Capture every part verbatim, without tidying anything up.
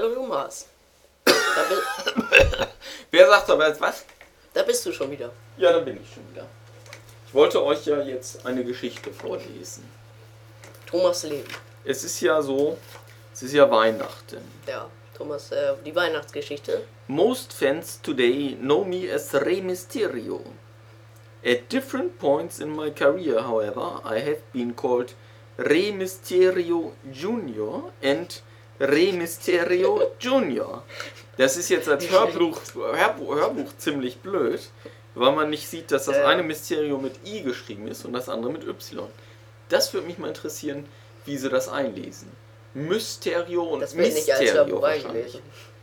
Hallo Thomas. Da bi- Wer sagt aber jetzt was? Da bist du schon wieder. Ja, da bin ich schon wieder. Ich wollte euch ja jetzt eine Geschichte vorlesen. Thomas Leben. Es ist ja so, es ist ja Weihnachten. Ja, Thomas, äh, die Weihnachtsgeschichte. Most fans today know me as Rey Mysterio. At different points in my career, however, I have been called Rey Mysterio Junior and Rey Mysterio Junior. Das ist jetzt als Hörbuch, Hörbuch, Hörbuch ziemlich blöd, weil man nicht sieht, dass das Ja. eine Mysterio mit I geschrieben ist und das andere mit Y. Das würde mich mal interessieren, wie sie das einlesen. Mysterio und Das wird nicht als Mysterio Hörbuch wahrscheinlich. eingelesen.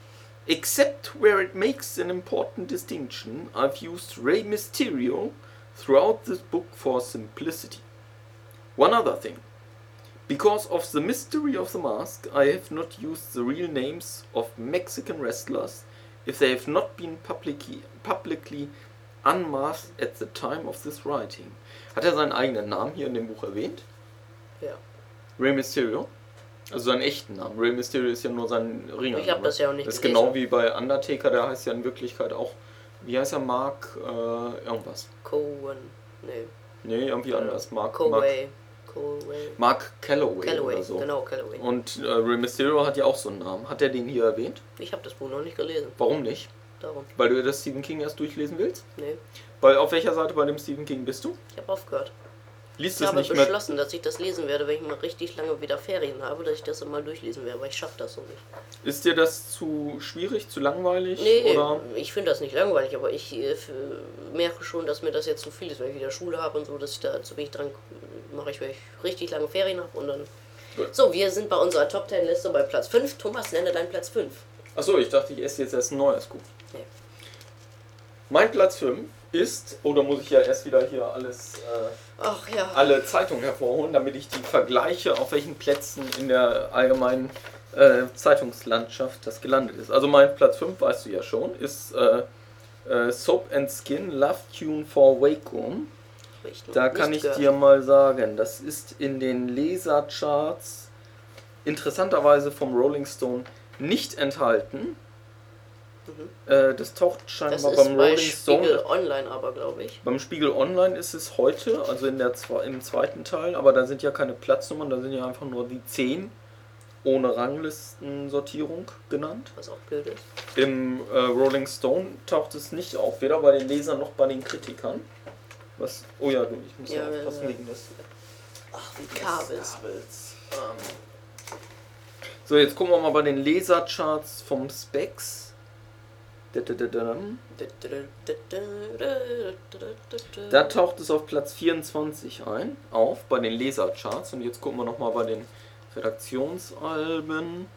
Except where it makes an important distinction, I've used Rey Mysterio throughout this book for simplicity. One other thing. Because of the mystery of the mask, I have not used the real names of Mexican wrestlers if they have not been publicly, publicly unmasked at the time of this writing. Hat er seinen eigenen Namen hier in dem Buch erwähnt? Ja. Rey Mysterio? Also seinen echten Namen. Rey Mysterio ist ja nur sein Ringer. Ich habe das ja auch nicht Das ist gelesen. genau wie bei Undertaker, der heißt ja in Wirklichkeit auch, wie heißt er, Mark, äh, irgendwas. Cohen. Nee. Nee, irgendwie anders. Mark, Mark, Coway. Coway. Mark Calloway, Calloway, oder so. genau, Calloway. Und äh, Rey Mysterio hat ja auch so einen Namen. Hat er den hier erwähnt? Ich habe das Buch noch nicht gelesen. Warum nicht? Darum. Weil du das Stephen King erst durchlesen willst? Nee. Weil auf welcher Seite bei dem Stephen King bist du? Ich habe aufgehört. Liest Ich es habe nicht mehr? beschlossen, dass ich das lesen werde, wenn ich mal richtig lange wieder Ferien habe, dass ich das mal durchlesen werde, weil ich schaffe das so nicht. Ist dir das zu schwierig, zu langweilig? Nee, Oder? ich finde das nicht langweilig, aber ich äh, f- merke schon, dass mir das jetzt zu viel ist, wenn ich wieder Schule habe und so, dass ich da zu wenig dran mache, ich, wenn ich richtig lange Ferien habe und dann... Gut. So, wir sind bei unserer Top Ten Liste bei Platz fünf. Thomas, nenne deinen Platz fünf. Achso, ich dachte, ich esse jetzt erst ein neues Gut. Nee. Mein Platz fünf ist, oder muss ich ja erst wieder hier alles, äh, Ach ja. alle Zeitungen hervorholen, damit ich die vergleiche, auf welchen Plätzen in der allgemeinen äh, Zeitungslandschaft das gelandet ist. Also mein Platz fünf, weißt du ja schon, ist äh, äh, Soap and Skin Love Tune for Wacom. Hab ich noch Da nicht kann ich gehört. dir mal sagen, das ist in den Lesercharts interessanterweise vom Rolling Stone nicht enthalten. Mhm. Äh, das taucht Das scheinbar ist beim bei Rolling Spiegel Stone. Online aber, glaube ich. Beim Spiegel Online ist es heute, also in der, zwe- im zweiten Teil, aber da sind ja keine Platznummern, da sind ja einfach nur die zehn ohne Ranglistensortierung genannt. Was auch blöd ist. Im äh, Rolling Stone taucht es nicht auf, weder bei den Lesern noch bei den Kritikern. Was? Oh ja, du, ich muss ja, Ja, ja, aufpassen ja. wegen des Ach, wie Kabels. Kabels. Ähm. So, jetzt gucken wir mal bei den Lesercharts vom Specs. Da-da-da-dam. Da taucht es auf Platz vierundzwanzig ein, auf bei den Lesercharts. Und jetzt gucken wir nochmal bei den Redaktionsalben.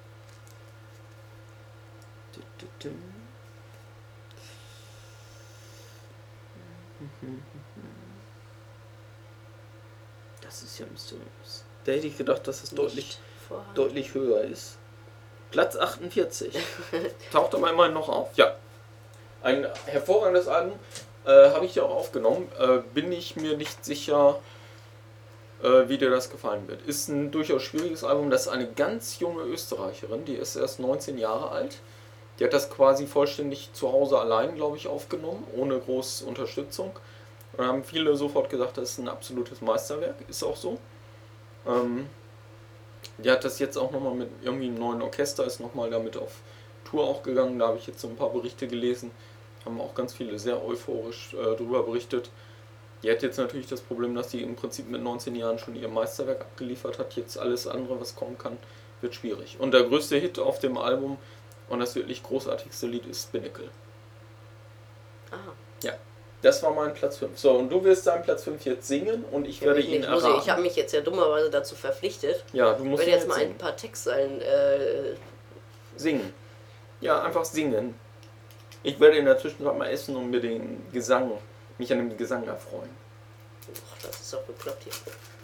Das ist ja mysteriös. Da hätte ich gedacht, dass es deutlich, Nicht vorhanden. deutlich höher ist. Platz achtundvierzig. Taucht aber immerhin noch auf. Ja. Ein hervorragendes Album. Äh, Habe ich ja auch aufgenommen. Äh, bin ich mir nicht sicher, äh, wie dir das gefallen wird. Ist ein durchaus schwieriges Album. Das ist eine ganz junge Österreicherin. Die ist erst neunzehn Jahre alt. Die hat das quasi vollständig zu Hause allein, glaube ich, aufgenommen. Ohne große Unterstützung. Und haben viele sofort gesagt, das ist ein absolutes Meisterwerk. Ist auch so. Ähm, die hat das jetzt auch nochmal mit irgendwie einem neuen Orchester, ist nochmal damit auf Tour auch gegangen. Da habe ich jetzt so ein paar Berichte gelesen. Haben auch ganz viele sehr euphorisch äh, darüber berichtet. Die hat jetzt natürlich das Problem, dass sie im Prinzip mit neunzehn Jahren schon ihr Meisterwerk abgeliefert hat. Jetzt alles andere, was kommen kann, wird schwierig. Und der größte Hit auf dem Album und das wirklich großartigste Lied ist Binnacle. Aha. Ja, das war mein Platz fünf. So, und du wirst deinen Platz fünf jetzt singen und ich werde ihn ich muss, erraten. ich habe mich jetzt ja dummerweise dazu verpflichtet. Ja, du Ich musst werde ihn jetzt mal singen. ein paar Textzeilen. Äh, Singen. Ja, einfach singen. Ich werde in der Zwischenzeit mal essen und mir den Gesang, mich an dem Gesang erfreuen. ach, das ist doch bekloppt hier.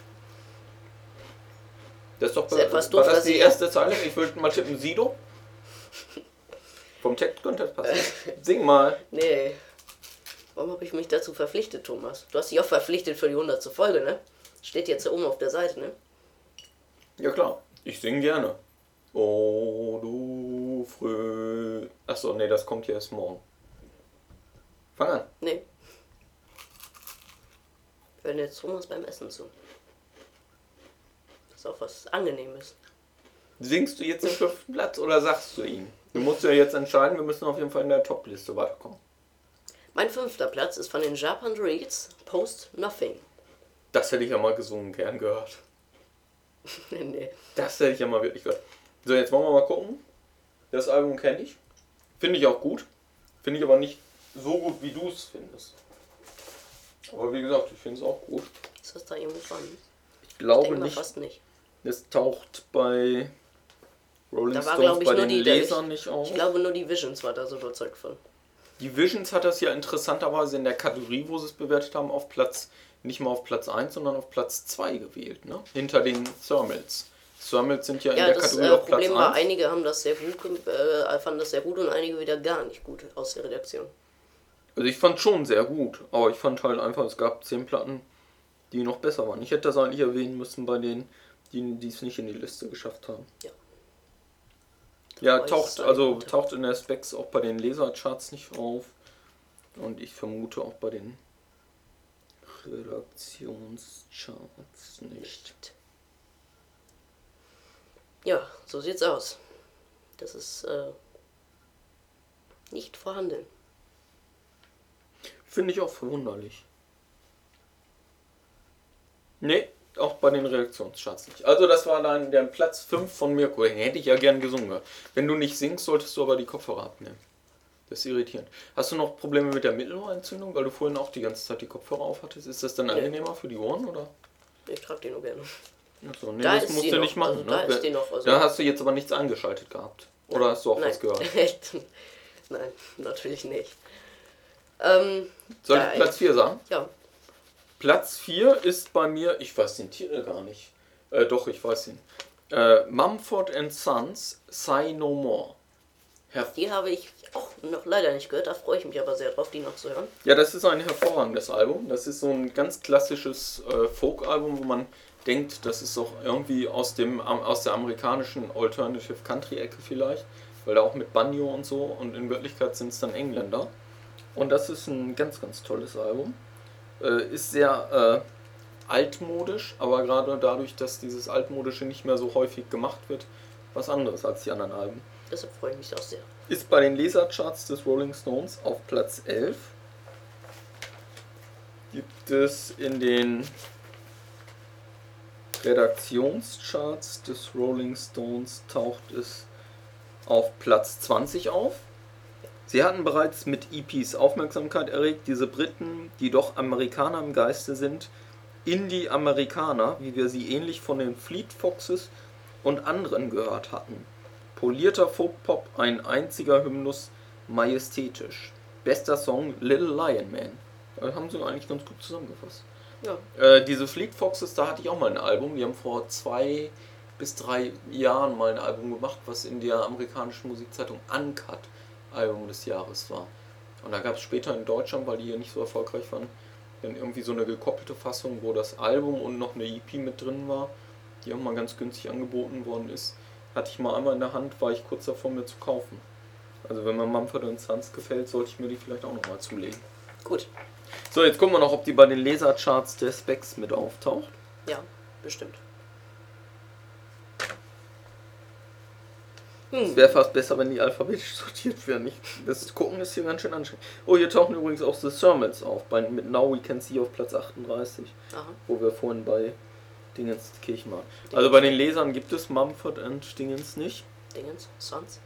Das ist doch Ist etwas war doof, das dass die ich- erste Zeile? Ich würde mal tippen, Sido. Vom Text könnte das passen. Sing mal. Nee. Warum habe ich mich dazu verpflichtet, Thomas? Du hast dich auch verpflichtet für die hundertste Folge, ne? Steht jetzt hier oben auf der Seite, ne? Ja klar, ich singe gerne. Oh, du Achso, nee, das kommt ja erst morgen. Fang an. Nee. Wir hören jetzt Thomas beim Essen zu. Das ist auch was Angenehmes. Singst du jetzt den fünften Platz oder sagst du ihn? Du musst ja jetzt entscheiden, wir müssen auf jeden Fall in der Top-Liste weiterkommen. Mein fünfter Platz ist von den Japan Reeds, Post Nothing. Das hätte ich ja mal gesungen, gern gehört. Nee. Das hätte ich ja mal wirklich gehört. So, jetzt wollen wir mal gucken. Das Album kenne ich. Finde ich auch gut. Finde ich aber nicht so gut, wie du es findest. Aber wie gesagt, ich finde es auch gut. Ist das da irgendwo dran? Ich glaube Ich denke mal nicht. fast nicht. Es taucht bei Rolling Da war, Stones glaube ich, bei nur den die Lesern ich, nicht auf. Ich glaube, nur die Visions war da so überzeugt von. Die Visions hat das ja interessanterweise in der Kategorie, wo sie es bewertet haben, auf Platz, nicht mal auf Platz eins, sondern auf Platz zwei gewählt, ne? Hinter den Thermals. Thermals sind ja, Ja, in der das Kategorie äh, auf Platz Problem war, eins. einige haben das sehr gut, äh, fanden das sehr gut und einige wieder gar nicht gut aus der Redaktion. Also ich fand schon sehr gut, aber ich fand halt einfach, es gab zehn Platten, die noch besser waren. Ich hätte das eigentlich erwähnen müssen bei denen, die die es nicht in die Liste geschafft haben. Ja. Ja, Aber taucht, es sei also gut. taucht in der Specs auch bei den Lesercharts nicht auf. Und ich vermute auch bei den Redaktionscharts nicht. Ja, so sieht's aus. Das ist äh, nicht vorhanden. Finde ich auch verwunderlich. Nee, auch bei den Reaktionscharts nicht. Also das war dann der Platz fünf von Mirko. Den hätte ich ja gern gesungen. Wenn du nicht singst, solltest du aber die Kopfhörer abnehmen. Das ist irritierend. Hast du noch Probleme mit der Mittelohrentzündung, weil du vorhin auch die ganze Zeit die Kopfhörer auf hattest? Ist das dann angenehmer für die Ohren, oder? Ich trage die nur gerne. Achso, nee, Da das ist musst die du noch, nicht machen. also da ne? ist die noch, also- Da hast du jetzt aber nichts eingeschaltet gehabt. Oder hast du auch Nein. was gehört? Nein, natürlich nicht. Ähm, Soll ja, ich Platz vier sagen? Ja, Platz vier ist bei mir, ich weiß den Titel gar nicht. Äh, doch, ich weiß ihn. Äh, Mumford and Sons, Say No More. Herr die habe ich auch noch leider nicht gehört, da freue ich mich aber sehr drauf, die noch zu hören. Ja, das ist ein hervorragendes Album. Das ist so ein ganz klassisches äh, Folk-Album, wo man denkt, das ist auch irgendwie aus dem aus der amerikanischen Alternative Country-Ecke vielleicht, weil da auch mit Banjo und so, und in Wirklichkeit sind es dann Engländer. Und das ist ein ganz, ganz tolles Album. Äh, ist sehr äh, altmodisch, aber gerade dadurch, dass dieses Altmodische nicht mehr so häufig gemacht wird, was anderes als die anderen Alben. Deshalb freue ich mich auch sehr. Ist bei den Lesercharts des Rolling Stones auf Platz elf. Gibt es in den Redaktionscharts des Rolling Stones, taucht es auf Platz zwanzig auf. Sie hatten bereits mit E Ps Aufmerksamkeit erregt, diese Briten, die doch Amerikaner im Geiste sind, Indie-Amerikaner, wie wir sie ähnlich von den Fleet Foxes und anderen gehört hatten. Polierter Folk-Pop, ein einziger Hymnus, majestätisch. Bester Song, Little Lion Man. Das haben sie eigentlich ganz gut zusammengefasst. Ja, Äh, diese Fleet Foxes, da hatte ich auch mal ein Album. Die haben vor zwei bis drei Jahren mal ein Album gemacht, was in der amerikanischen Musikzeitung Uncut Album des Jahres war. Und da gab es später in Deutschland, weil die hier nicht so erfolgreich waren, dann irgendwie so eine gekoppelte Fassung, wo das Album und noch eine E P mit drin war, die auch mal ganz günstig angeboten worden ist. Hatte ich mal einmal in der Hand, war ich kurz davor, mir zu kaufen. Also wenn mir Mumford and Sons gefällt, sollte ich mir die vielleicht auch nochmal zulegen. gut. So, jetzt gucken wir noch, ob die bei den Lesercharts der Specs mit auftaucht. Ja, bestimmt. Es wäre fast besser, wenn die alphabetisch sortiert wären. Ich, das Gucken ist hier ganz schön anstrengend. Oh, hier tauchen übrigens auch The Thermals auf, bei, mit Now We Can See auf Platz achtunddreißig, Aha. wo wir vorhin bei Dingenskirchen waren. Also bei den Lesern gibt es Mumford and Dingens nicht. Dingens, Sons.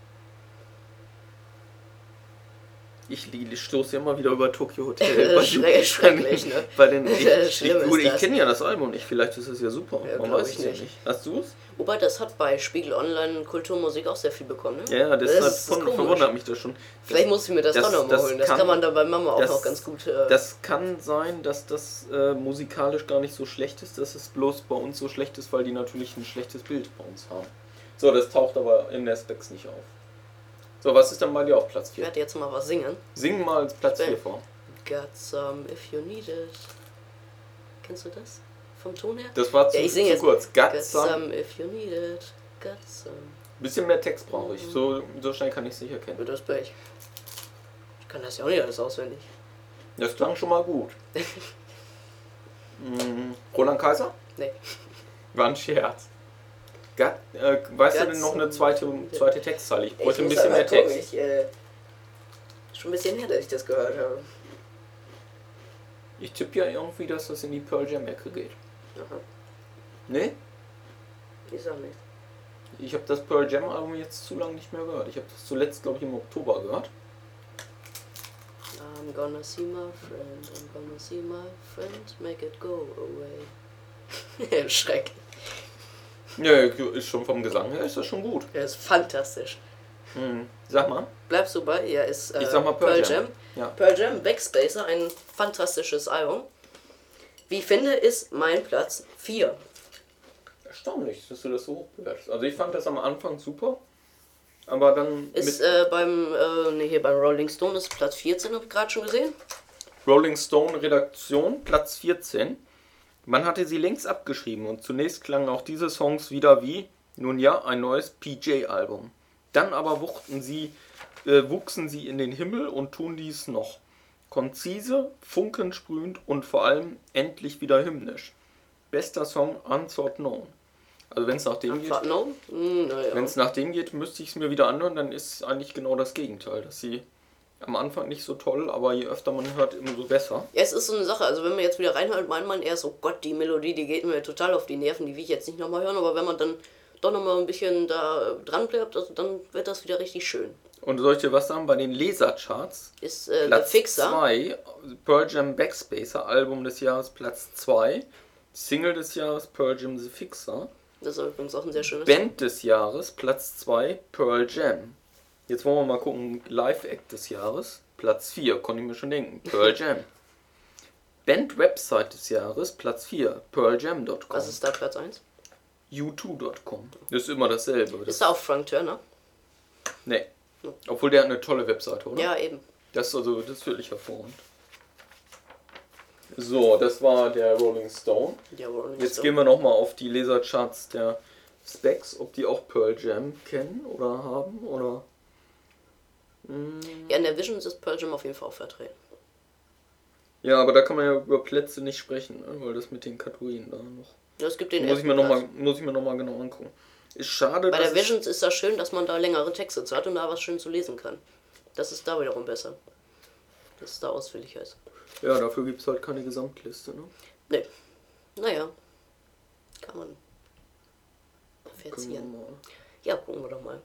Ich, ich stoße immer wieder über Tokyo Hotel. bei Schre schrecklich, ne? Bei den, ich Schlimm ich, gut, ist ich das. kenne ja das Album nicht, vielleicht ist es ja super. Ja, Man glaub weiß ich es ja nicht. nicht. Hast du es? Wobei, das hat bei Spiegel Online Kulturmusik auch sehr viel bekommen, ne? Ja, ja, deshalb Das ist von, komisch. verwundert mich das schon. Vielleicht muss ich mir das, das- doch nochmal das holen. Das kann- kann, man da bei Mama auch das- noch ganz gut... Äh, Das kann sein, dass das äh, musikalisch gar nicht so schlecht ist, dass es bloß bei uns so schlecht ist, weil die natürlich ein schlechtes Bild bei uns haben. So, das taucht aber in der Specs nicht auf. So, was ist dann bei dir auf Platz ich vier? werde jetzt mal was singen. Sing mal als Platz Ich vier bin- vor. Got some if you need it. Kennst du das? Vom Ton her? Das war zu, Ja, ich singe zu jetzt. kurz. Got Got some. some if you need it. Got some Ein bisschen mehr Text brauche ich. So, so schnell kann ich es nicht erkennen. Das bin ich. Ich kann das ja auch nicht alles auswendig. Das klang schon mal gut. hm, Roland Kaiser? Nee. War ein Scherz. Gat, äh, weißt Gatz, du denn noch eine zweite, zweite Textzeile? Ich bräuchte ich ein bisschen mehr Text. Ich, äh, schon ein bisschen her, dass ich das gehört habe. Ich tippe ja irgendwie, dass das in die Pearl Jam Ecke geht. Aha. Nee? Ich sag nicht. Ich habe das Pearl Jam Album jetzt zu lange nicht mehr gehört. Ich habe das zuletzt, glaube ich, im Oktober gehört. I'm gonna see my friend, I'm gonna see my friend, make it go away. Schreck. Ja, ist schon vom Gesang her, ist das schon gut. Der ist fantastisch. Hm. Sag mal. Bleibst du bei? Ja, ist äh, Ich sag mal Pearl, Pearl Jam. Jam. Ja. Pearl Jam, Backspacer, ein fantastisches Album. Wie ich finde, ist mein Platz vier. Erstaunlich, dass du das so hoch bewertest. Also ich fand das am Anfang super, aber dann Ist mit äh, beim, äh, nee, hier beim Rolling Stone ist Platz vierzehn, habe ich gerade schon gesehen. Rolling Stone Redaktion, Platz vierzehn. Man hatte sie längst abgeschrieben und zunächst klangen auch diese Songs wieder wie, nun ja, ein neues P J-Album. Dann aber wuchten sie, äh, wuchsen sie in den Himmel und tun dies noch. Konzise, funkensprühend und vor allem endlich wieder hymnisch. Bester Song Unsought Known. Also wenn es nach dem geht, No? Hm, naja. wenn es nach dem geht, müsste ich es mir wieder anhören, dann ist eigentlich genau das Gegenteil, dass sie am Anfang nicht so toll, aber je öfter man hört, umso besser. Ja, es ist so eine Sache, also wenn man jetzt wieder reinhört, meint man erst, oh Gott, die Melodie, die geht mir total auf die Nerven, die will ich jetzt nicht nochmal hören, aber wenn man dann doch nochmal ein bisschen da dran bleibt, also dann wird das wieder richtig schön. Und soll ich dir was sagen? Bei den Lesercharts, Ist äh, Platz The Fixer. zwei, Pearl Jam Backspacer, Album des Jahres Platz zwei, Single des Jahres Pearl Jam The Fixer, Das ist übrigens auch ein sehr schönes. Band des Jahres Platz zwei, Pearl Jam. Jetzt wollen wir mal gucken, Live-Act des Jahres, Platz vier, konnte ich mir schon denken, Pearl Jam. Band-Website des Jahres, Platz vier, pearl jam punkt com. Was ist da Platz eins? u zwei punkt com. Das ist immer dasselbe. Das Ist da auch Frank Turner? Nee. Obwohl der hat eine tolle Webseite, oder? Ja, eben. Das ist also, das ist wirklich hervorragend. So, das war der Rolling Stone. Ja, Rolling Jetzt Stone. gehen wir nochmal auf die Lesercharts der Specs, ob die auch Pearl Jam kennen oder haben, oder... Ja, in der Visions ist Pearl Jam auf jeden Fall auch vertreten. Ja, aber da kann man ja über Plätze nicht sprechen, ne? Weil das mit den Kategorien da noch... Ja, es gibt den Muss ich, ersten mir noch Platz. mal, muss ich mir nochmal genau angucken. Ist schade, Bei dass der Visions ist das schön, dass man da längere Texte zu hat und da was schön zu lesen kann. Das ist da wiederum besser. Dass es da ausführlicher ist. es, ja, dafür gibt es halt keine Gesamtliste, ne? Nee. Naja. Kann man Gucken wir verzieren. mal. Ja, gucken wir doch mal.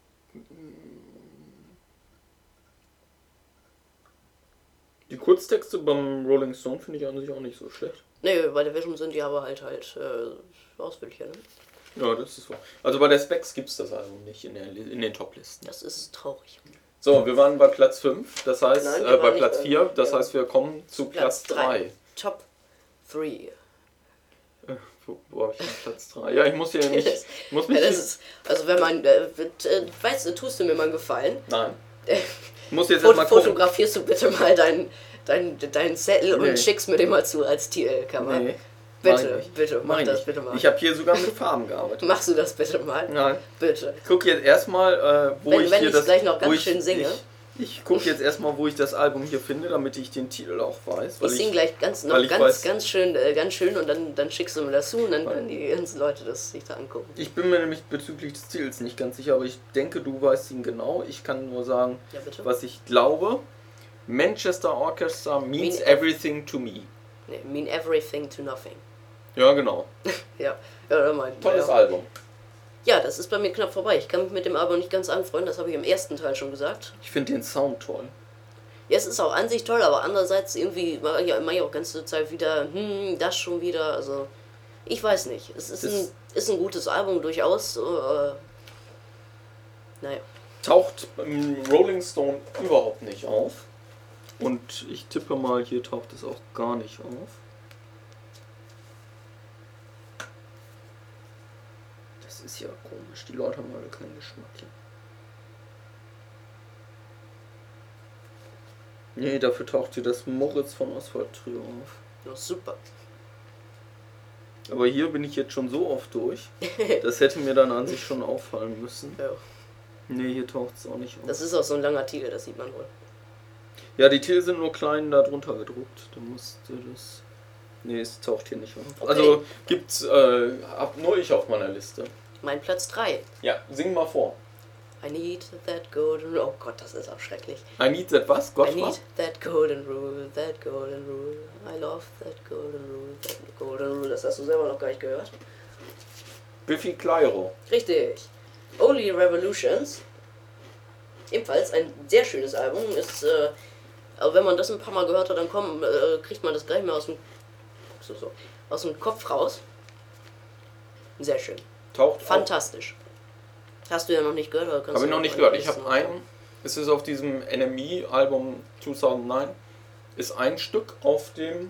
Die Kurztexte beim Rolling Stone finde ich an sich auch nicht so schlecht. Nee, bei der Vision sind die aber halt halt äh, ausführlicher, ne? Ja, das ist wahr. Also bei der Specs gibt es das Album nicht in, der, in den Top-Listen. Das ist traurig. So, wir waren bei Platz fünf, das heißt, Nein, wir äh, bei waren nicht Platz bei- vier, das ja. heißt, wir kommen zu Platz drei. Top drei. Äh, wo, wo habe ich denn Platz drei? Ja, ich muss hier nicht. Ich muss mich Ja, das hier, ist, also wenn man, äh, wird, äh, weißt du, tust du mir mal einen Gefallen? nein. Äh, Ich muss jetzt Fot erstmal gucken. fotografierst du bitte mal deinen dein, dein Zettel Nee. und schickst mir den mal zu als T L-Kamera. Nee, mach ich Bitte, nicht. bitte, mach Mach ich das nicht. bitte mal. Ich habe hier sogar mit Farben gearbeitet. Machst du das bitte mal? Nein. Bitte. Ich gucke jetzt erstmal, äh, wo Wenn- ich wenn hier ich's das. gleich noch wo ganz ich, schön singe. Ich, ich gucke jetzt erstmal, wo ich das Album hier finde, damit ich den Titel auch weiß. Weil Ich sing gleich ganz, noch weil ich ganz, weiß- ganz schön, äh, ganz schön und dann, dann schickst du mir das zu und dann können die ganzen Leute das sich da angucken. Ich bin mir nämlich bezüglich des Titels nicht ganz sicher, aber ich denke, du weißt ihn genau. Ich kann nur sagen, Ja, bitte? was ich glaube. Manchester Orchestra means Mean- everything to me. Nee, mean everything to nothing. Ja, genau. Ja, ja, mein, Tolles ja. Album. Ja, das ist bei mir knapp vorbei. Ich kann mich mit dem Album nicht ganz anfreunden, das habe ich im ersten Teil schon gesagt. Ich finde den Sound toll. Ja, es ist auch an sich toll, aber andererseits irgendwie mache ich ja immer auch ganze Zeit wieder, hm, das schon wieder, also ich weiß nicht. Es ist, Das- ein, ist ein gutes Album durchaus. Äh, naja. Taucht im Rolling Stone überhaupt nicht auf. Und ich tippe mal, hier taucht es auch gar nicht auf. Das ist ja komisch. Die Leute haben alle keinen Geschmack hier. Nee, dafür taucht hier das Moritz von Oswald Trio auf. Ja, super. Aber hier bin ich jetzt schon so oft durch. Das hätte mir dann an sich schon auffallen müssen. Ja. Nee, hier taucht es auch nicht auf. Das ist auch so ein langer Titel, das sieht man wohl. Ja, die Titel sind nur klein da drunter gedruckt. Da musste das... Nee, es taucht hier nicht auf. Okay. Also gibt's, äh, hab nur ich auf meiner Liste. Mein Platz drei. Ja, sing mal vor. I need that golden rule. Oh Gott, das ist auch schrecklich. I need that was? Gott, I need was? that golden rule, that golden rule. I love that golden rule, that golden rule. Das hast du selber noch gar nicht gehört. Biffy Clyro. Richtig. Only Revolutions. Ebenfalls ein sehr schönes Album. Ist, äh, aber wenn man das ein paar Mal gehört hat, dann kommt, äh, kriegt man das gleich mehr aus dem, so, so, aus dem Kopf raus. Sehr schön. Taucht Fantastisch. Hast du ja noch nicht gehört? Oder kannst Habe ich du noch nicht einen gehört. Ich nächsten habe einen, es ist auf diesem N M E-Album zweitausendneun, ist ein Stück auf dem,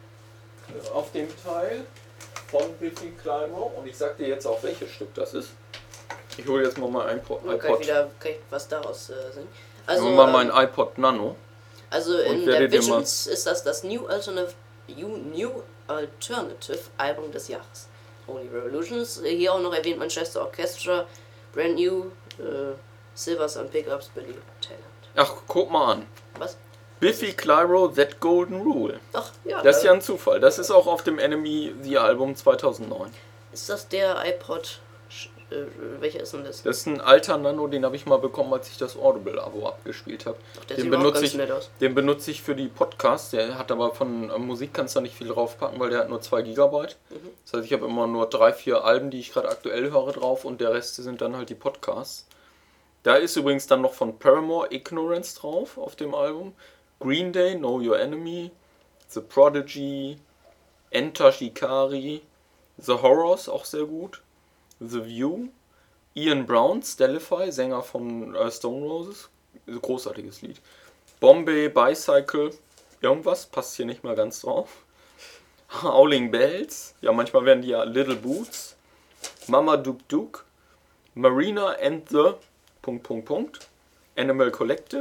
auf dem Teil von Biffy Clyro und ich sag dir jetzt auch, welches Stück das ist. Ich hole jetzt mal mein iPod. Man kann ich wieder kann ich was daraus äh, singen. Also, Also mal ähm, mein iPod Nano. Also in und der werde dir Visions ist das das New Alternative, New Alternative Album des Jahres. Only Revolutions. Hier auch noch erwähnt Manchester Orchestra, Brand New, äh, Silvers and Pickups, Billy Talent. Ach, guck mal an. Was? Biffy Clyro, That Golden Rule. Ach, ja. Das ist äh, ja ein Zufall. Das ist auch auf dem N M E The Album zweitausendneun. Ist das der iPod? Äh, welcher ist denn das? Das ist ein alter Nano, den habe ich mal bekommen, als ich das Audible-Abo abgespielt habe. Ach, der Den sieht überhaupt benutze ganz ich, nett aus. den benutze ich für die Podcasts. Der hat aber von äh, Musik kannst du da nicht viel draufpacken, weil der hat nur zwei Gigabyte. Mhm. Das heißt, ich habe immer nur drei, vier Alben, die ich gerade aktuell höre drauf und der Rest sind dann halt die Podcasts. Da ist übrigens dann noch von Paramore Ignorance drauf auf dem Album. Green Day, Know Your Enemy, The Prodigy, Enter Shikari, The Horrors, auch sehr gut, The View, Ian Brown, Stellify, Sänger von äh, Stone Roses, großartiges Lied. Bombay, Bicycle, irgendwas, passt hier nicht mal ganz drauf. Howling Bells, ja manchmal werden die ja Little Boots, Mama Duke Duke, Marina and the... Punkt, Punkt, Punkt, Animal Collective.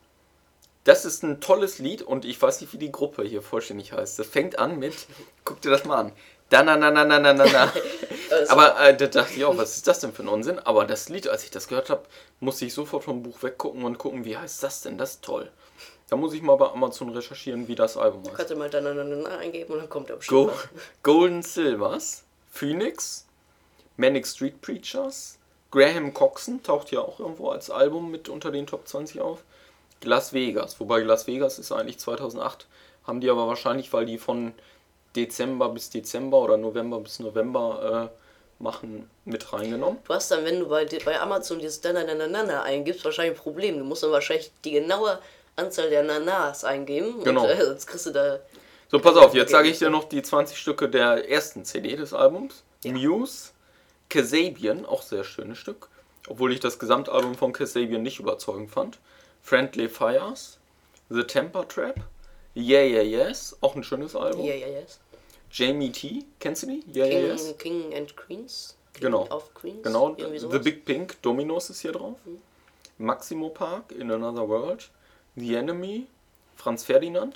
Das ist ein tolles Lied und ich weiß nicht, wie die Gruppe hier vollständig heißt. Das fängt an mit, guck dir das mal an. Da na na na na na na na. Aber äh, da dachte ich auch, was ist das denn für ein Unsinn? Aber das Lied, als ich das gehört habe, musste ich sofort vom Buch weggucken und gucken, wie heißt das denn? Das ist toll. Da muss ich mal bei Amazon recherchieren, wie das Album heißt. Kannst du mal dann eingeben und dann kommt der Go bestimmt. Golden Silvers, Phoenix, Manic Street Preachers, Graham Coxon taucht ja auch irgendwo als Album mit unter den Top zwanzig auf. Las Vegas, wobei Las Vegas ist eigentlich zweitausendacht, haben die aber wahrscheinlich, weil die von Dezember bis Dezember oder November bis November äh, machen, mit reingenommen. Du hast dann, wenn du bei, bei Amazon dieses Dananana eingibst, wahrscheinlich ein Problem. Du musst dann wahrscheinlich die genaue Anzahl der Nanas eingeben. Genau. Und, äh, sonst kriegst du da... So, pass auf, jetzt sage ich dir noch die zwanzig Stücke der ersten C D des Albums. Ja. Muse, Kasabian, auch sehr schönes Stück, obwohl ich das Gesamtalbum von Kasabian nicht überzeugend fand. Friendly Fires, The Temper Trap, Yeah Yeah Yes, auch ein schönes Album. Ja, ja, yes. Jamie T, kennst du die? Yeah King, Yeah Yes. King and Queens. King Genau. of Queens. Genau, irgendwie The sowas. Big Pink, Dominos ist hier drauf. Mhm. Maximo Park, In Another World, The Enemy, Franz Ferdinand,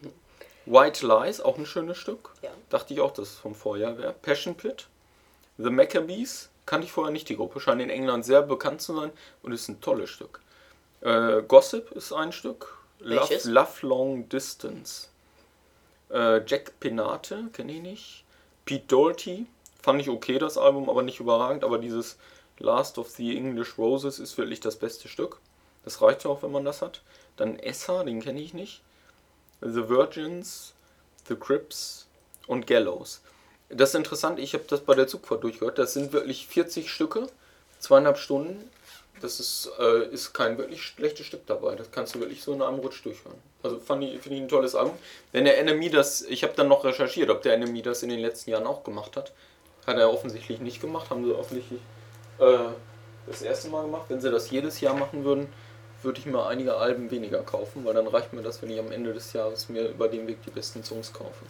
White Lies, auch ein schönes Stück. Ja. Dachte ich auch, dass es vom Vorjahr wäre. Passion Pit, The Maccabees, kannte ich vorher nicht die Gruppe, scheint in England sehr bekannt zu sein und ist ein tolles Stück. Äh, Gossip ist ein Stück. Love, Welches? Love Long Distance. Äh, Jack Penate, kenne ich nicht. Pete Doherty, fand ich okay das Album, aber nicht überragend, aber dieses Last of the English Roses ist wirklich das beste Stück. Das reicht auch, wenn man das hat. Dann Essa, den kenne ich nicht. The Virgins, The Crips und Gallows. Das ist interessant, ich habe das bei der Zugfahrt durchgehört. Das sind wirklich vierzig Stücke, zweieinhalb Stunden. Das ist, äh, ist kein wirklich schlechtes Stück dabei. Das kannst du wirklich so in einem Rutsch durchhören. Also fand ich, finde ich ein tolles Album. Wenn der Enemy das, ich habe dann noch recherchiert, ob der Enemy das in den letzten Jahren auch gemacht hat. Hat er offensichtlich nicht gemacht, haben sie offensichtlich äh, das erste Mal gemacht. Wenn sie das jedes Jahr machen würden, würde ich mir einige Alben weniger kaufen, weil dann reicht mir das, wenn ich am Ende des Jahres mir über den Weg die besten Songs kaufe.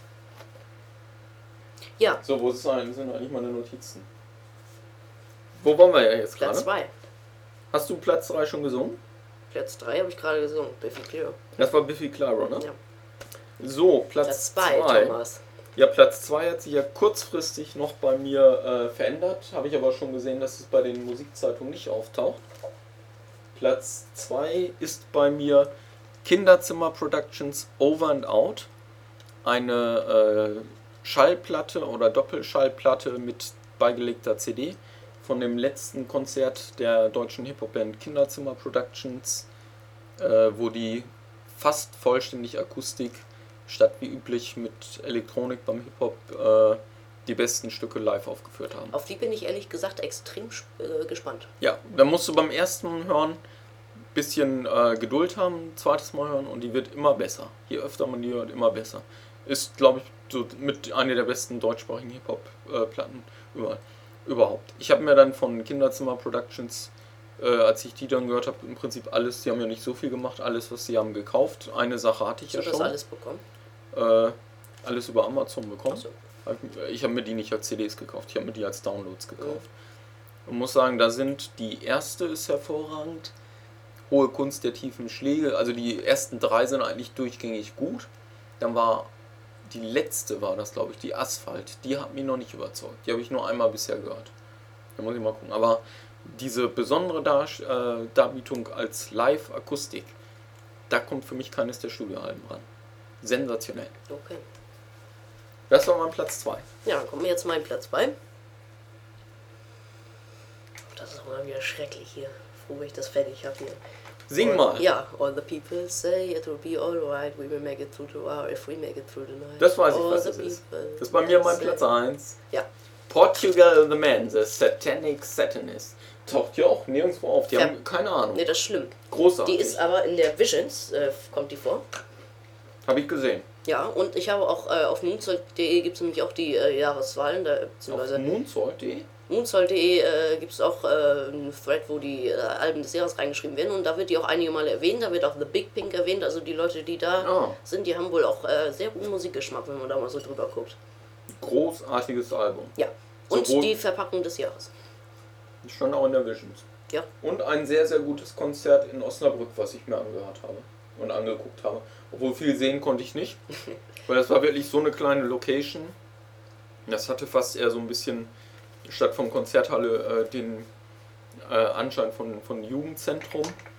Ja. So, wo sind eigentlich meine Notizen? Wo waren wir ja jetzt gerade? Platz zwei. Hast du Platz drei schon gesungen? Platz drei habe ich gerade gesungen. Biffy Clyro. Das war Biffy Clyro, ne? Ja. So, Platz Platz zwei, zwei. Thomas. Ja, Platz zwei hat sich ja kurzfristig noch bei mir äh, verändert. Habe ich aber schon gesehen, dass es bei den Musikzeitungen nicht auftaucht. Platz zwei ist bei mir Kinderzimmer Productions Over and Out. Eine äh, Schallplatte oder Doppelschallplatte mit beigelegter C D von dem letzten Konzert der deutschen Hip-Hop-Band Kinderzimmer Productions, äh, wo die fast vollständig Akustik statt wie üblich mit Elektronik beim Hip-Hop äh, die besten Stücke live aufgeführt haben. Auf die bin ich ehrlich gesagt extrem äh, gespannt. Ja, da musst du beim ersten Hören ein bisschen äh, Geduld haben, ein zweites Mal hören und die wird immer besser. Je öfter man die hört, immer besser. Ist, glaube ich, so mit einer der besten deutschsprachigen Hip-Hop-Platten überall. Überhaupt. Ich habe mir dann von Kinderzimmer Productions, äh, als ich die dann gehört habe, im Prinzip alles, die haben ja nicht so viel gemacht, alles, was sie haben, gekauft. Eine Sache hatte ich Hast ja du schon. das alles bekommen? Äh, alles über Amazon bekommen. So. Ich habe mir die nicht als C Ds gekauft, ich habe mir die als Downloads gekauft. Mhm. Und muss sagen, da sind, die erste ist hervorragend, Hohe Kunst der tiefen Schläge, also die ersten drei sind eigentlich durchgängig gut. Dann war die letzte, war das glaube ich, die Asphalt, die hat mich noch nicht überzeugt. Die habe ich nur einmal bisher gehört. Da muss ich mal gucken. Aber diese besondere Dar äh, Darbietung als Live-Akustik, da kommt für mich keines der Studioalben ran. Sensationell. Okay. Das war mein Platz zwei. Ja, dann kommen wir jetzt mein Platz zwei. Das ist auch mal wieder schrecklich hier. Froh, wenn ich das fertig habe hier. Sing All, mal. Ja, all the people say it will be alright, we will make it through the hour if we make it through the night. Das weiß ich, All was the das ist. people Das ist bei mir mein say- Platz eins. Ja. Portugal the Man, the Satanic Satanist. Taucht ja auch nirgendwo auf. Die Ja. haben keine Ahnung. Ne, das ist schlimm. Großartig. Die ist aber in der Visions, äh, kommt die vor. Habe ich gesehen. Ja, und ich habe auch äh, auf moonsoul punkt de gibt es nämlich auch die äh, Jahreswahlen, da, Auf beziehungsweise moonsoul punkt de? moonsoul punkt de äh, gibt es auch äh, einen Thread, wo die äh, Alben des Jahres reingeschrieben werden und da wird die auch einige Male erwähnt, da wird auch The Big Pink erwähnt, also die Leute, die da Ah. sind, die haben wohl auch äh, sehr guten Musikgeschmack, wenn man da mal so drüber guckt. Großartiges Album. Ja, und Sowohl- die Verpackung des Jahres. Schon auch in der Visions. Ja. Und ein sehr, sehr gutes Konzert in Osnabrück, was ich mir angehört habe und angeguckt habe. Obwohl viel sehen konnte ich nicht. Weil das war wirklich so eine kleine Location. Das hatte fast eher so ein bisschen, statt vom Konzerthalle, äh, den äh, Anschein von, von Jugendzentrum.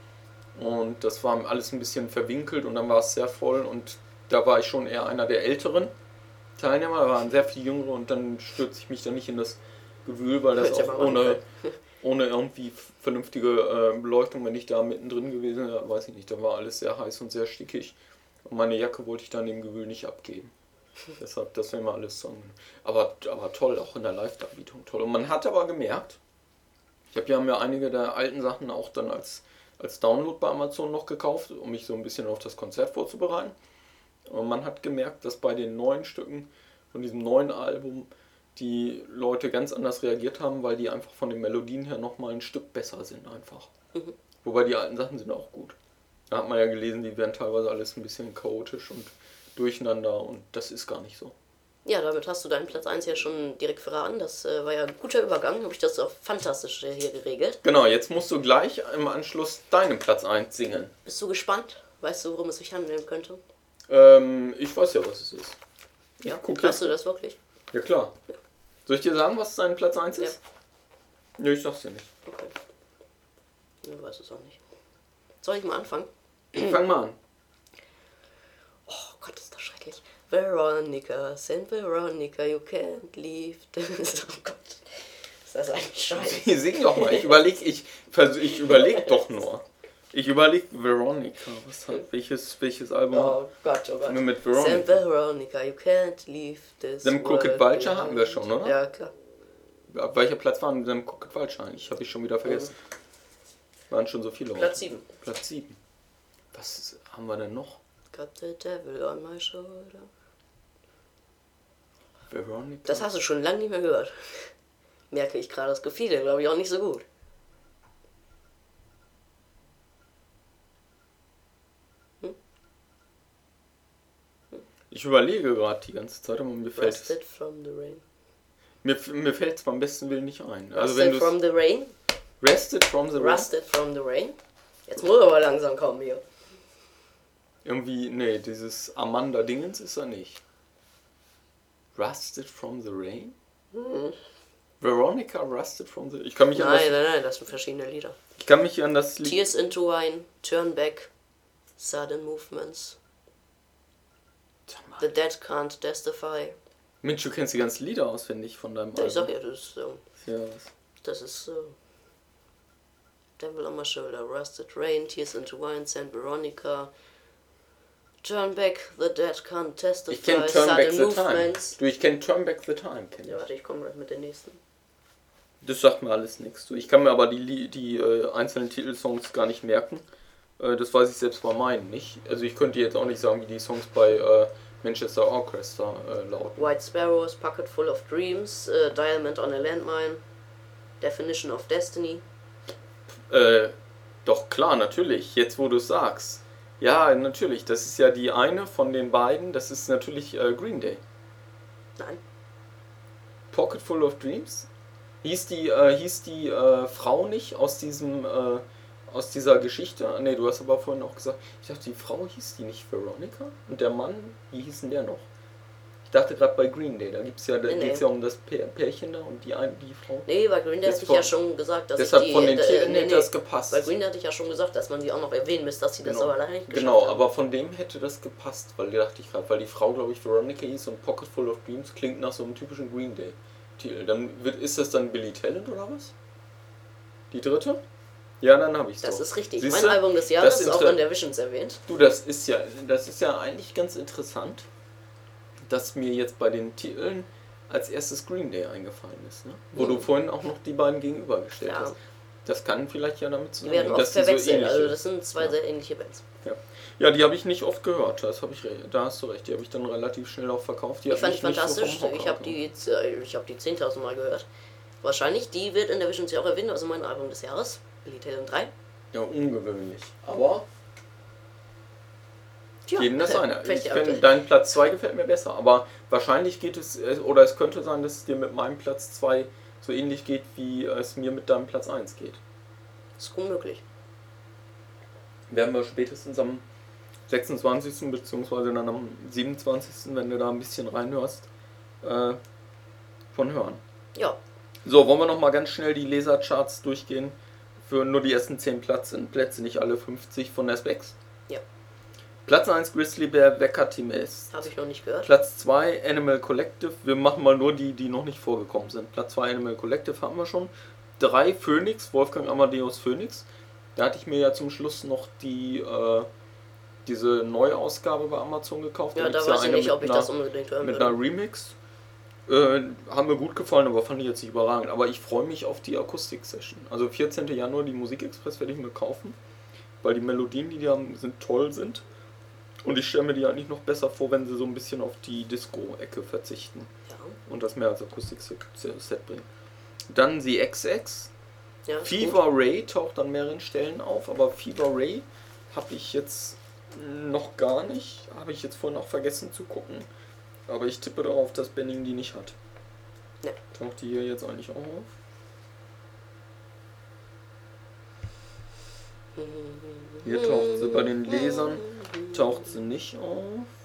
Und das war alles ein bisschen verwinkelt und dann war es sehr voll. Und da war ich schon eher einer der älteren Teilnehmer. Da waren sehr viele Jüngere und dann stürze ich mich da nicht in das Gewühl, weil das Hätte ich auch aber machen ohne, ohne irgendwie vernünftige äh, Beleuchtung, wenn ich da mittendrin gewesen wäre, weiß ich nicht, da war alles sehr heiß und sehr stickig. Und meine Jacke wollte ich dann dem Gewühl nicht abgeben. Deshalb, das wäre mal alles so. Aber, aber toll, auch in der Live-Darbietung toll. Und man hat aber gemerkt, ich habe ja mir einige der alten Sachen auch dann als, als Download bei Amazon noch gekauft, um mich so ein bisschen auf das Konzert vorzubereiten. Und man hat gemerkt, dass bei den neuen Stücken von diesem neuen Album die Leute ganz anders reagiert haben, weil die einfach von den Melodien her nochmal ein Stück besser sind einfach. Mhm. Wobei die alten Sachen sind auch gut. Da hat man ja gelesen, die werden teilweise alles ein bisschen chaotisch und durcheinander und das ist gar nicht so. Ja, damit hast du deinen Platz eins ja schon direkt verraten. Das äh, war ja ein guter Übergang. Habe ich das auch fantastisch äh, hier geregelt. Genau, jetzt musst du gleich im Anschluss deinen Platz eins singen. Bist du gespannt? Weißt du, worum es sich handeln könnte? Ähm, ich weiß ja, was es ist. Ja, guck weißt jetzt. du das wirklich? Ja klar. Soll ich dir sagen, was dein Platz eins ist? Ja. Nee, ich sag's dir nicht. Okay. Du weißt es auch nicht. Soll ich mal anfangen? Fang mal an. Oh Gott, ist das schrecklich. Veronica, Saint Veronica, you can't leave this. Oh Gott. Ist das eigentlich scheiße? Sing doch mal. Ich überleg, ich, vers- ich überleg doch nur. Ich überleg Veronica. Was hat, welches, welches Album? Oh Gott, oh Gott. Nur mit Saint Veronica. Veronica, you can't leave this. Dem Crooked world Vulture hatten wir schon, oder? Ja, klar. Ab welcher Platz waren wir denn Crooked Vulture eigentlich? Habe ich schon wieder vergessen. Waren schon so viele. Platz sieben. Platz sieben. Was haben wir denn noch? Got the devil on my shoulder. Veronica. Das hast du schon lange nicht mehr gehört. Merke ich gerade, das gefiel dir, glaube ich, auch nicht so gut. Ich überlege gerade die ganze Zeit, aber mir fällt Rusted from the rain. mir, mir fällt es beim besten Willen nicht ein. Also wenn Rusted du from the rain. Rested from the Rain. Rusted from the rain. Jetzt muss aber langsam kommen hier. Irgendwie, nee, dieses Amanda Dingens ist er nicht. Rusted from the Rain? Hm. Veronica Rusted from the... Ich kann mich Nein, an das, nein, nein, das sind verschiedene Lieder. Ich kann mich an das Lied... Tears into Wine, Turn Back, Sudden Movements, The Dead Can't Testify. Mensch, du kennst die ganzen Lieder auswendig von deinem Ja, ich sag Album. ja, das ist so. Ja, was? Das ist so. Devil on My Shoulder, Rusted Rain, Tears into Wine, Saint Veronica, Turn Back, The Dead Can't Testify, Ich kenn Turn Back Sudden the Time. Movements. Du, ich kenn Turn Back the Time. Kenn ich. Ja, warte, ich komme gleich mit den nächsten. Das sagt mir alles nichts. Du, ich kann mir aber die, Li- die äh, einzelnen Titelsongs gar nicht merken. Äh, das weiß ich selbst bei meinen nicht. Also ich könnte jetzt auch nicht sagen, wie die Songs bei äh, Manchester Orchestra äh, lauten. White Sparrows, Pocket Full of Dreams, äh, Diamond on a Landmine, Definition of Destiny. Äh, doch klar, natürlich. Jetzt wo du es sagst. Ja, natürlich. Das ist ja die eine von den beiden. Das ist natürlich äh, Green Day. Nein. Pocket Full of Dreams? Hieß die, äh, hieß die äh, Frau nicht aus diesem, äh, aus dieser Geschichte? Ne, du hast aber vorhin auch gesagt, ich dachte, die Frau hieß die nicht Veronica? Und der Mann, wie hieß denn der noch? Ich dachte gerade bei Green Day, da gibt's ja, da Nee, geht's nee. ja um das Pär, Pärchen da und die eine, die Frau. Nee, bei Green Day Das hatte ich von- ja schon gesagt, dass Deshalb ich die... von den äh, Titeln nee, hätte nee. das gepasst. Bei Green Day hatte ich ja schon gesagt, dass man die auch noch erwähnen müsste, dass sie das Genau. aber leider nicht geschafft Genau, haben. aber von dem hätte das gepasst, weil da dachte ich gerade, weil die Frau, glaube ich, Veronica hieß und Pocket Full of Dreams klingt nach so einem typischen Green Day Titel. Dann wird, ist das dann Billy Talent oder was? Die dritte? Ja, dann habe ich Das so. ist richtig. Siehste? Mein Album des Jahres Das ist auch inter- in der Visions erwähnt. Du, das ist ja, das ist ja eigentlich ganz interessant, dass mir jetzt bei den Titeln als erstes Green Day eingefallen ist, ne? Wo Mhm. du vorhin auch noch die beiden gegenübergestellt Ja. hast. Das kann vielleicht ja damit Die zusammenhängen, werden oft dass die so verwechselt. ähnlich Also sind. das sind zwei Ja. sehr ähnliche Bands. Ja, ja, die habe ich nicht oft gehört, das hab ich, re- da hast du recht, die habe ich dann relativ schnell auch verkauft. Die Ich hat fand die mich nicht so fantastisch. vom Hocker Ich habe die, äh, ich hab die zehntausend Mal gehört. Wahrscheinlich, die wird in der Visions ja auch erwähnt, also mein Album des Jahres. Billy Talent drei. Ja, ungewöhnlich. Aber Tja, jedem das seine. Pech Ich gehabt. find, dein Platz zwei gefällt mir besser, aber wahrscheinlich geht es, äh, oder es könnte sein, dass es dir mit meinem Platz zwei so ähnlich geht, wie es mir mit deinem Platz eins geht. Das ist unmöglich. Werden wir spätestens am sechsundzwanzigsten beziehungsweise dann am siebenundzwanzigsten, wenn du da ein bisschen reinhörst, äh, von hören. Ja, So, wollen wir noch mal ganz schnell die Lesercharts durchgehen für nur die ersten zehn Plätze, Plätze, nicht alle fünfzig von der Specs. Ja. Platz eins Grizzly Bear, Wecker Team S. habe ich noch nicht gehört. Platz zwei Animal Collective, wir machen mal nur die, die noch nicht vorgekommen sind. Platz zwei Animal Collective haben wir schon. drei Phoenix, Wolfgang Amadeus Phoenix. Da hatte ich mir ja zum Schluss noch die äh, diese Neuausgabe bei Amazon gekauft. Ja, da gibt's weiß ich eine nicht, mit ob ich einer- das unbedingt hören mit würde. einer Remix. Äh, haben mir gut gefallen, aber fand ich jetzt nicht überragend. Aber ich freue mich auf die Akustik-Session. Also vierzehnten Januar, die Musikexpress werde ich mir kaufen, weil die Melodien, die die haben, sind toll sind. Und ich stelle mir die eigentlich noch besser vor, wenn sie so ein bisschen auf die Disco-Ecke verzichten Ja. und das mehr als Akustik-Set bringen. Dann die X X. Ja, ist Fever gut. Ray taucht an mehreren Stellen auf, aber Fever Ray habe ich jetzt noch gar nicht. Habe ich jetzt vorhin auch vergessen zu gucken. Aber ich tippe darauf, dass Benning die nicht hat. Ja. Taucht die hier jetzt eigentlich auch auf? Hier taucht sie bei den Lesern, taucht sie nicht auf.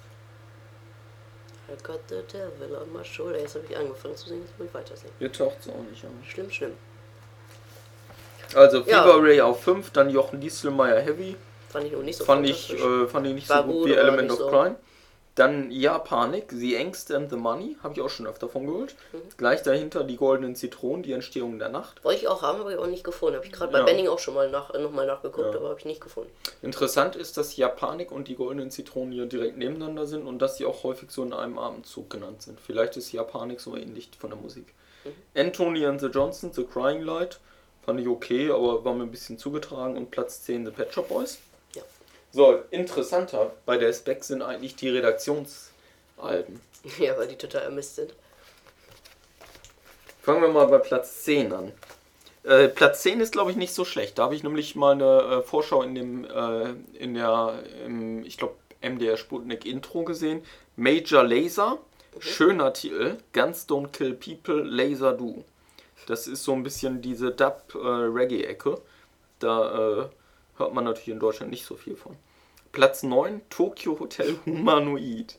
I got the devil on my shoulder. Jetzt habe ich angefangen zu singen, jetzt muss ich weiter singen. Hier taucht sie auch nicht auf. Schlimm, schlimm. Also Ja. Fever Ray auf fünf, dann Jochen Dieselmeier Heavy. Fand ich noch nicht so Fand ich, fantastisch. äh, fand ich nicht War so gut gut, wie aber Element nicht of so. Crime. Dann Japanik, The Ängste and the Money, habe ich auch schon öfter von gehört. Mhm. Gleich dahinter die Goldenen Zitronen, die Entstehung der Nacht. Wollte ich auch haben, aber ich auch nicht gefunden. Habe ich gerade bei Ja. Benning auch schon mal nach, nochmal nachgeguckt, Ja. aber habe ich nicht gefunden. Interessant ist, dass Japanik und die Goldenen Zitronen hier direkt nebeneinander sind und dass sie auch häufig so in einem Abendzug genannt sind. Vielleicht ist Japanik so ähnlich von der Musik. Mhm. Anthony and the Johnson, The Crying Light, fand ich okay, aber war mir ein bisschen zugetragen. Und Platz zehn, The Pet Shop Boys. Ja. So, interessanter bei der Spec sind eigentlich die Redaktionsalben. Ja, weil die total ermisst sind. Fangen wir mal bei Platz zehn an. Äh, Platz zehn ist, glaube ich, nicht so schlecht. Da habe ich nämlich mal eine äh, Vorschau in dem, äh, in der, im, ich glaube, M D R Sputnik Intro gesehen. Major Lazer, schöner Titel. Guns Don't Kill People, Laser Do. Das ist so ein bisschen diese Dub-Reggae-Ecke. Da äh, hört man natürlich in Deutschland nicht so viel von. Platz neun, Tokyo Hotel Humanoid.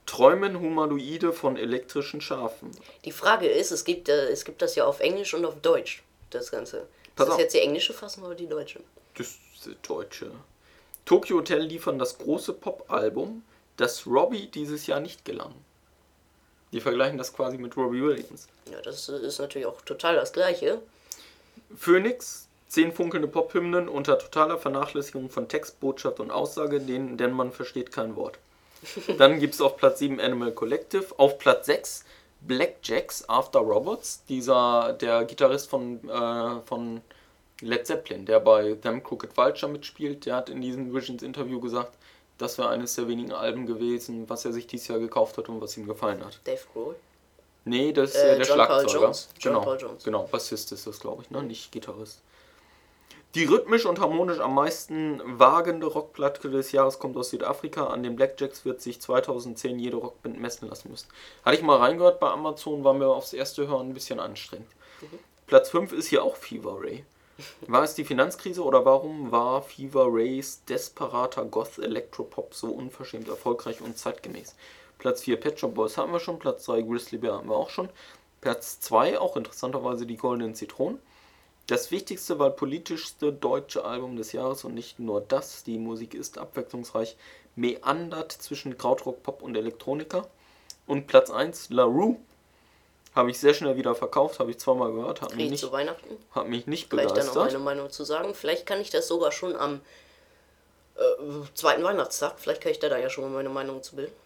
Träumen Humanoide von elektrischen Schafen. Die Frage ist, es gibt, äh, es gibt das ja auf Englisch und auf Deutsch, das Ganze. Ist Pass das auf. jetzt die englische Fassung oder die deutsche? Das ist die deutsche. Tokyo Hotel liefern das große Pop-Album, das Robbie dieses Jahr nicht gelang. Die vergleichen das quasi mit Robbie Williams. Ja, das ist natürlich auch total das Gleiche. Phoenix, zehn funkelnde Pop-Hymnen unter totaler Vernachlässigung von Text, Botschaft und Aussage, denen, denn man versteht kein Wort. Dann gibt es auf Platz sieben Animal Collective, auf Platz sechs Blackjacks After Robots, dieser, der Gitarrist von, äh, von Led Zeppelin, der bei Them Crooked Vulture mitspielt, der hat in diesem Visions-Interview gesagt, das wäre eines der wenigen Alben gewesen, was er sich dieses Jahr gekauft hat und was ihm gefallen hat. Dave Grohl? Nee, das ist Äh, der John Paul Schlagzeuger. Jones. John Genau, Paul Jones. genau, Bassist ist das, glaube ich, ne? Nicht Gitarrist. Die rhythmisch und harmonisch am meisten wagende Rockplatte des Jahres kommt aus Südafrika. An den Blackjacks wird sich zweitausendzehn jede Rockband messen lassen müssen. Hatte ich mal reingehört bei Amazon, war mir aufs erste Hören ein bisschen anstrengend. Mhm. Platz fünf ist hier auch Fever Ray. War es die Finanzkrise oder warum war Fever Rays desperater Goth-Elektropop so unverschämt erfolgreich und zeitgemäß? Platz vier Pet Shop Boys haben wir schon, Platz drei Grizzly Bear haben wir auch schon. Platz zwei auch interessanterweise die Goldenen Zitronen. Das wichtigste, weil politischste deutsche Album des Jahres und nicht nur das, die Musik ist abwechslungsreich, meandert zwischen Krautrock, Pop und Elektronika. Und Platz eins, La Rue, habe ich sehr schnell wieder verkauft, habe ich zweimal gehört, hat mich, zu Weihnachten. hat mich nicht Vielleicht begeistert. dann noch meine Meinung zu sagen. Vielleicht kann ich das sogar schon am äh, zweiten Weihnachtstag, vielleicht kann ich da, da ja schon mal meine Meinung zu bilden.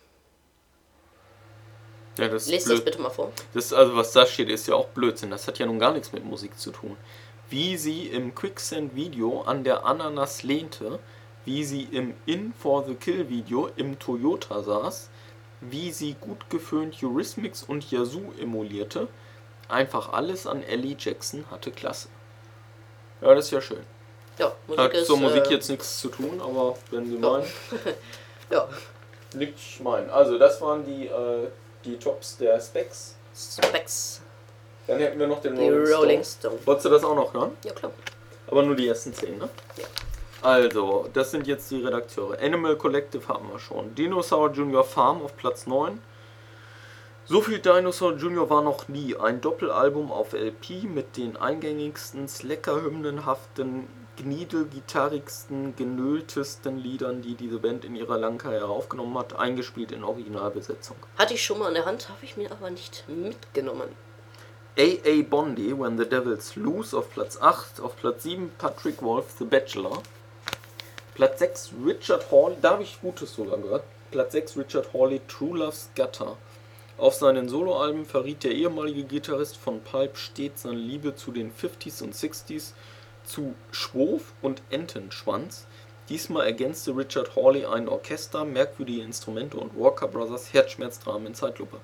Ja, das ist Lest blöd. das bitte mal vor. Das, also was da steht, ist ja auch Blödsinn. Das hat ja nun gar nichts mit Musik zu tun. Wie sie im Quicksand-Video an der Ananas lehnte, wie sie im In for the Kill-Video im Toyota saß, wie sie gut geföhnt Eurythmics und Yazoo emulierte. Einfach alles an Ellie Jackson hatte Klasse. Ja, das ist ja schön. Ja, Musik Hat ist, zur Musik äh, jetzt nichts zu tun, aber wenn Sie ja. meinen, ja, nicht meinen. Also das waren die, äh, die Tops der Specs. Specs. Dann hätten wir noch den Die Rolling, Rolling Stone. Stone. Wolltest du das auch noch hören? Ja, klar. Aber nur die ersten zehn, ne? Ja. Also, das sind jetzt die Redakteure. Animal Collective haben wir schon. Dinosaur Junior Farm auf Platz neun. So viel Dinosaur Junior war noch nie. Ein Doppelalbum auf L P mit den eingängigsten, sleckerhymnenhaften, gniedelgitarrigsten, genöltesten Liedern, die diese Band in ihrer langen Karriere aufgenommen hat, eingespielt in Originalbesetzung. Hatte ich schon mal in der Hand, habe ich mir aber nicht mitgenommen. A A Bondi, When the Devils Lose auf Platz acht, auf Platz sieben Patrick Wolf, The Bachelor, Platz sechs Richard Hawley, da habe ich Gutes sogar gehört, Platz sechs Richard Hawley, True Love's Gutter. Auf seinen Soloalben verriet der ehemalige Gitarrist von Pulp stets seine Liebe zu den fünfziger und sechziger, zu Schwof und Entenschwanz. Diesmal ergänzte Richard Hawley ein Orchester, merkwürdige Instrumente und Walker Brothers Herzschmerzdramen in Zeitlupe.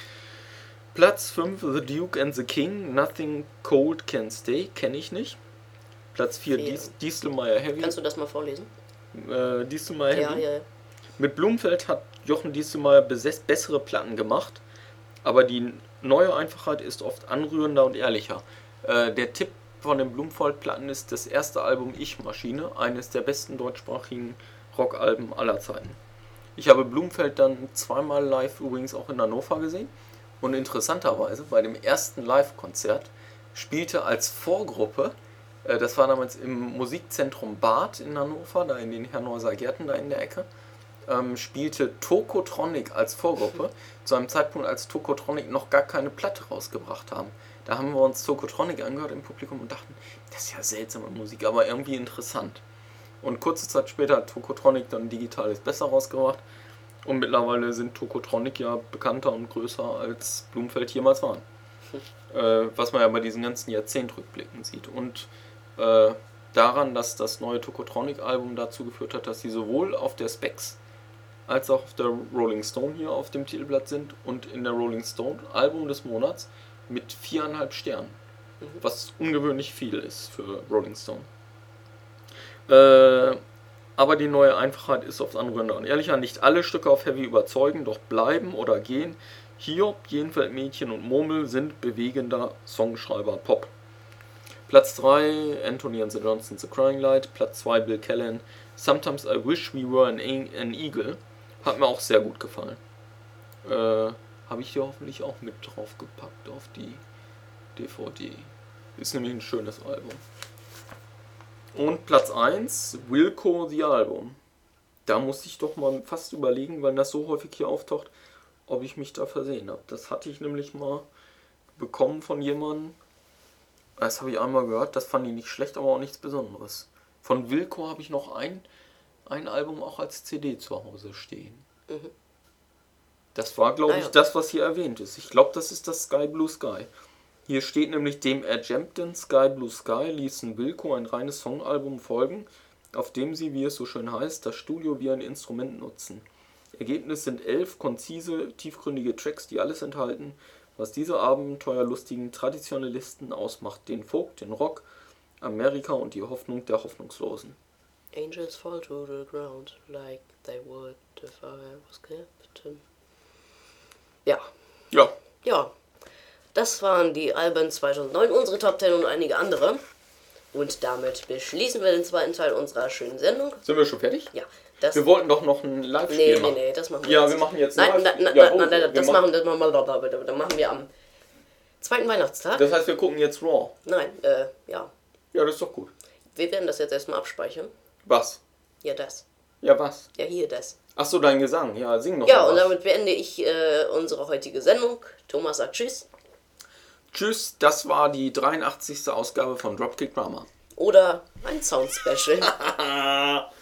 Platz fünf The Duke and the King, Nothing Cold Can Stay, kenne ich nicht. Platz vier Dies, Distelmeier Heavy. Kannst du das mal vorlesen? Äh, Distelmeier Heavy. Ja, ja, ja. Mit Blumfeld hat Jochen Distelmeier bessere Platten gemacht, aber die neue Einfachheit ist oft anrührender und ehrlicher. Äh, der Tipp von den Blumfeld-Platten ist das erste Album Ich Maschine, eines der besten deutschsprachigen Rockalben aller Zeiten. Ich habe Blumfeld dann zweimal live übrigens auch in Hannover gesehen. Und interessanterweise, bei dem ersten Live-Konzert spielte als Vorgruppe, äh, das war damals im Musikzentrum Bad in Hannover, da in den Herrenhäuser Gärten, da in der Ecke, ähm, spielte Tokotronic als Vorgruppe, zu einem Zeitpunkt, als Tokotronic noch gar keine Platte rausgebracht haben. Da haben wir uns Tokotronic angehört im Publikum und dachten, das ist ja seltsame Musik, aber irgendwie interessant. Und kurze Zeit später hat Tokotronic dann Digitales besser rausgebracht. Und mittlerweile sind Tokotronic ja bekannter und größer als Blumfeld jemals waren. Äh, was man ja bei diesen ganzen Jahrzehntrückblicken sieht. Und äh, daran, dass das neue Tokotronic-Album dazu geführt hat, dass sie sowohl auf der Specs als auch auf der Rolling Stone hier auf dem Titelblatt sind und in der Rolling Stone Album des Monats mit viereinhalb Sternen. Mhm. Was ungewöhnlich viel ist für Rolling Stone. Äh... Aber die neue Einfachheit ist oft anrührender und ehrlicher. Nicht alle Stücke auf Heavy überzeugen, doch Bleiben oder Gehen, Hiob, Jenfeld Mädchen und Murmel sind bewegender Songschreiber Pop. Platz drei Anthony and the Johnsons The Crying Light. Platz zwei Bill Callahan Sometimes I Wish We Were an, an Eagle. Hat mir auch sehr gut gefallen. Äh, habe ich hier hoffentlich auch mit draufgepackt auf die D V D. Ist nämlich ein schönes Album. Und Platz eins, Wilco The Album. Da musste ich doch mal fast überlegen, weil das so häufig hier auftaucht, ob ich mich da versehen habe. Das hatte ich nämlich mal bekommen von jemandem. Das habe ich einmal gehört, das fand ich nicht schlecht, aber auch nichts Besonderes. Von Wilco habe ich noch ein, ein Album auch als C D zu Hause stehen. Mhm. Das war, glaube ah, ich, ja. das, was hier erwähnt ist. Ich glaube, das ist das Sky Blue Sky. Hier steht nämlich, dem ergemmten Sky Blue Sky ließen Wilco ein reines Songalbum folgen, auf dem sie, wie es so schön heißt, das Studio wie ein Instrument nutzen. Ergebnis sind elf konzise, tiefgründige Tracks, die alles enthalten, was diese abenteuerlustigen Traditionalisten ausmacht. Den Folk, den Rock, Amerika und die Hoffnung der Hoffnungslosen. Angels fall to the ground like they would if I was captain. Ja. Ja. Ja. Das waren die Alben zweitausendneun, unsere Top zehn und einige andere. Und damit beschließen wir den zweiten Teil unserer schönen Sendung. Sind wir schon fertig? Ja. Das wir wollten doch noch ein Live-Spiel nee, machen. Nee, nee, das machen wir ja, jetzt. wir machen jetzt ein Live-Spiel. Nein, ja, nein, nein, nein, das machen, das machen wir, dann machen wir am zweiten Weihnachtstag. Das heißt, wir gucken jetzt Raw. Nein, äh, ja. Ja, das ist doch gut. Wir werden das jetzt erstmal abspeichern. Was? Ja, das. Ja, was? Ja, hier, das. Ach so, dein Gesang. Ja, sing noch Ja, mal und was. damit beende ich äh, unsere heutige Sendung. Thomas sagt Tschüss. Tschüss, das war die dreiundachtzigste Ausgabe von Dropkick Drama. Oder ein Sound-Special.